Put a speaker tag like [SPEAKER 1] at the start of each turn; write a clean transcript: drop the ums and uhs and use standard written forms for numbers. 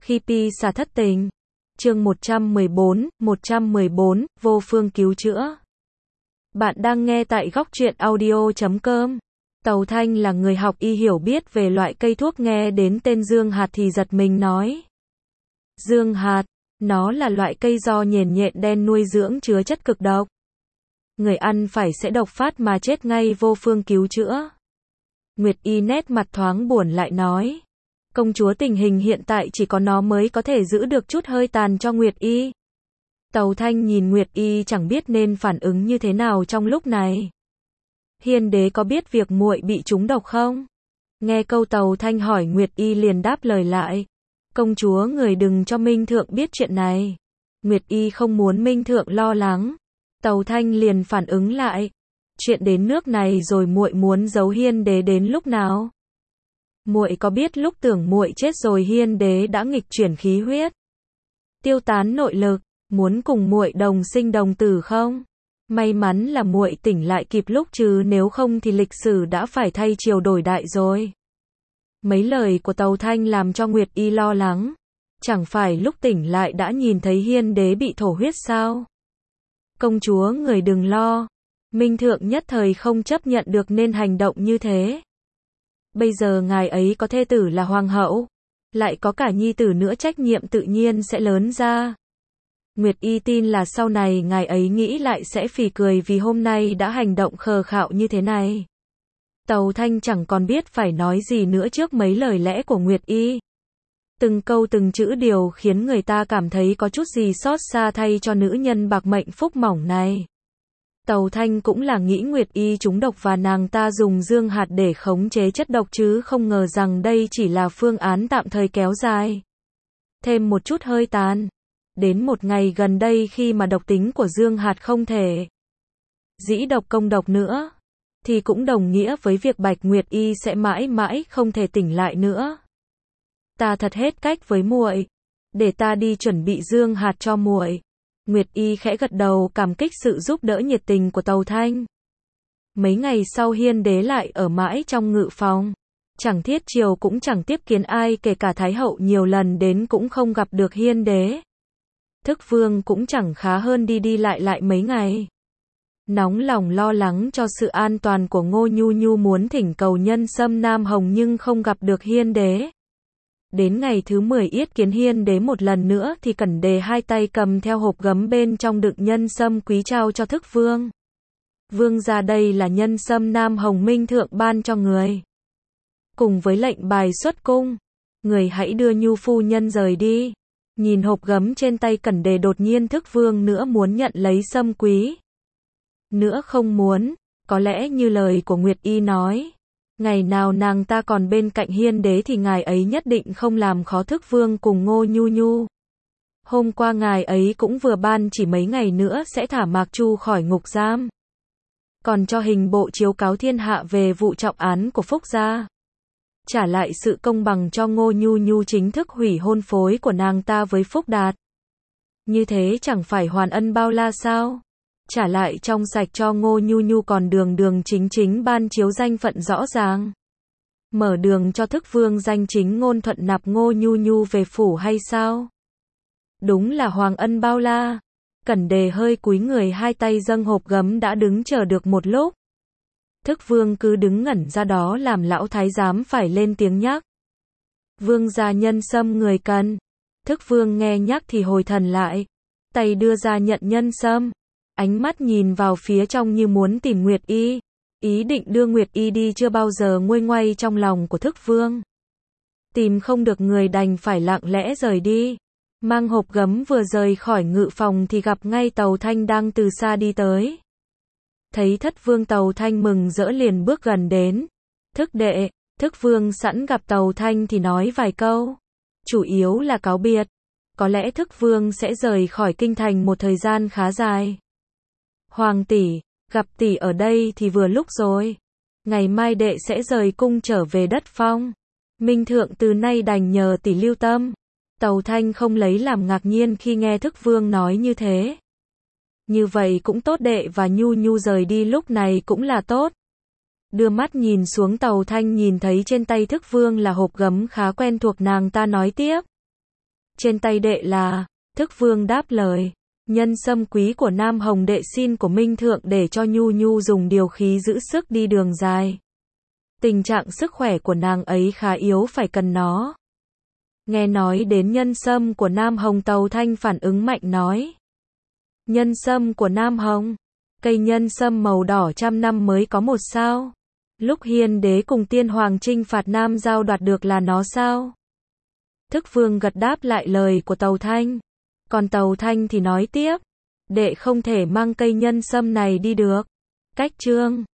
[SPEAKER 1] Khi Pi xà thất tình. Chương 114, vô phương cứu chữa. Bạn đang nghe tại góc truyện audio.com. Tàu Thanh là người học y hiểu biết về loại cây thuốc, nghe đến tên dương hạt thì giật mình nói. Dương hạt, nó là loại cây do nhện nhện đen nuôi dưỡng chứa chất cực độc. Người ăn phải sẽ độc phát mà chết ngay, vô phương cứu chữa. Nguyệt Y nét mặt thoáng buồn lại nói. Công chúa, tình hình hiện tại chỉ có nó mới có thể giữ được chút hơi tàn cho Nguyệt Y. Tàu Thanh nhìn Nguyệt Y chẳng biết nên phản ứng như thế nào trong lúc này. Hiên đế có biết việc muội bị trúng độc không? Nghe câu Tàu Thanh hỏi, Nguyệt Y liền đáp lời lại. Công chúa, người đừng cho Minh Thượng biết chuyện này. Nguyệt Y không muốn Minh Thượng lo lắng. Tàu Thanh liền phản ứng lại. Chuyện đến nước này rồi muội muốn giấu Hiên đế đến lúc nào? Muội có biết lúc tưởng muội chết rồi Hiên đế đã nghịch chuyển khí huyết, tiêu tán nội lực, muốn cùng muội đồng sinh đồng tử không? May mắn là muội tỉnh lại kịp lúc, chứ nếu không thì lịch sử đã phải thay chiều đổi đại rồi. Mấy lời của Tàu Thanh làm cho Nguyệt Y lo lắng. Chẳng phải lúc tỉnh lại đã nhìn thấy Hiên đế bị thổ huyết sao? Công chúa, người đừng lo. Minh Thượng nhất thời không chấp nhận được nên hành động như thế. Bây giờ ngài ấy có thê tử là hoàng hậu, lại có cả nhi tử nữa, trách nhiệm tự nhiên sẽ lớn ra. Nguyệt Y tin là sau này ngài ấy nghĩ lại sẽ phì cười vì hôm nay đã hành động khờ khạo như thế này. Tàu Thanh chẳng còn biết phải nói gì nữa trước mấy lời lẽ của Nguyệt Y. Từng câu từng chữ điều khiến người ta cảm thấy có chút gì xót xa thay cho nữ nhân bạc mệnh phúc mỏng này. Tàu Thanh cũng là nghĩ Nguyệt Y trúng độc và nàng ta dùng dương hạt để khống chế chất độc, chứ không ngờ rằng đây chỉ là phương án tạm thời kéo dài thêm một chút hơi tàn. Đến một ngày gần đây khi mà độc tính của dương hạt không thể dĩ độc công độc nữa, thì cũng đồng nghĩa với việc Bạch Nguyệt Y sẽ mãi mãi không thể tỉnh lại nữa. Ta thật hết cách với muội, để ta đi chuẩn bị dương hạt cho muội. Nguyệt Y khẽ gật đầu, cảm kích sự giúp đỡ nhiệt tình của Tàu Thanh. Mấy ngày sau Hiên đế lại ở mãi trong ngự phòng. Chẳng thiết triều cũng chẳng tiếp kiến ai, kể cả Thái hậu nhiều lần đến cũng không gặp được Hiên đế. Thức Vương cũng chẳng khá hơn, đi đi lại lại mấy ngày. Nóng lòng lo lắng cho sự an toàn của Ngô Nhu Nhu, muốn thỉnh cầu Nhân Sâm Nam Hồng nhưng không gặp được Hiên đế. Đến ngày thứ 10 yết kiến Hiên đế một lần nữa thì Cẩn Đề hai tay cầm theo hộp gấm bên trong đựng nhân sâm quý trao cho Thức Vương. Vương gia, đây là nhân sâm Nam Hồng Minh Thượng ban cho người, cùng với lệnh bài xuất cung. Người hãy đưa Nhu phu nhân rời đi. Nhìn hộp gấm trên tay Cẩn Đề, đột nhiên Thức Vương nữa muốn nhận lấy sâm quý, nữa không muốn. Có lẽ như lời của Nguyệt Y nói, ngày nào nàng ta còn bên cạnh Hiên đế thì ngài ấy nhất định không làm khó Thức Vương cùng Ngô Nhu Nhu. Hôm qua ngài ấy cũng vừa ban chỉ mấy ngày nữa sẽ thả Mạc Chu khỏi ngục giam, còn cho hình bộ chiếu cáo thiên hạ về vụ trọng án của Phúc gia, trả lại sự công bằng cho Ngô Nhu Nhu, chính thức hủy hôn phối của nàng ta với Phúc Đạt. Như thế chẳng phải hoàn ân bao la sao? Trả lại trong sạch cho Ngô Nhu Nhu, còn đường đường chính chính ban chiếu danh phận rõ ràng, mở đường cho Thức Vương danh chính ngôn thuận nạp Ngô Nhu Nhu về phủ hay sao? Đúng là hoàng ân bao la. Cẩn Đề hơi cúi người, hai tay dâng hộp gấm, đã đứng chờ được một lúc. Thức Vương cứ đứng ngẩn ra đó làm lão thái giám phải lên tiếng nhắc. Vương gia, nhân sâm người cần. Thức Vương nghe nhắc thì hồi thần lại, tay đưa ra nhận nhân sâm. Ánh mắt nhìn vào phía trong như muốn tìm Nguyệt Y, ý định đưa Nguyệt Y đi chưa bao giờ nguôi ngoai trong lòng của Thức Vương. Tìm không được người đành phải lặng lẽ rời đi. Mang hộp gấm vừa rời khỏi ngự phòng thì gặp ngay Tàu Thanh đang từ xa đi tới. Thấy Thất Vương, Tàu Thanh mừng rỡ liền bước gần đến. Thức đệ. Thức Vương sẵn gặp Tàu Thanh thì nói vài câu, chủ yếu là cáo biệt. Có lẽ Thức Vương sẽ rời khỏi kinh thành một thời gian khá dài. Hoàng tỷ, gặp tỷ ở đây thì vừa lúc rồi. Ngày mai đệ sẽ rời cung trở về đất Phong. Minh Thượng từ nay đành nhờ tỷ lưu tâm. Tàu Thanh không lấy làm ngạc nhiên khi nghe Thức Vương nói như thế. Như vậy cũng tốt, đệ và Nhu Nhu rời đi lúc này cũng là tốt. Đưa mắt nhìn xuống, Tàu Thanh nhìn thấy trên tay Thức Vương là hộp gấm khá quen thuộc, nàng ta nói tiếp. trên tay đệ là. Thức Vương đáp lời, nhân sâm quý của Nam Hồng đệ xin của Minh Thượng để cho Nhu Nhu dùng điều khí giữ sức đi đường dài. Tình trạng sức khỏe của nàng ấy khá yếu phải cần nó. Nghe nói đến nhân sâm của Nam Hồng, Tàu Thanh phản ứng mạnh nói. Nhân sâm của Nam Hồng? Cây nhân sâm màu đỏ trăm năm mới có một sao? Lúc Hiên Đế cùng Tiên Hoàng chinh phạt Nam Giao đoạt được là nó sao? Thức Vương gật đáp lại lời của Tàu Thanh. Còn Tàu Thanh thì nói tiếp. Đệ không thể mang cây nhân sâm này đi được. Cách chương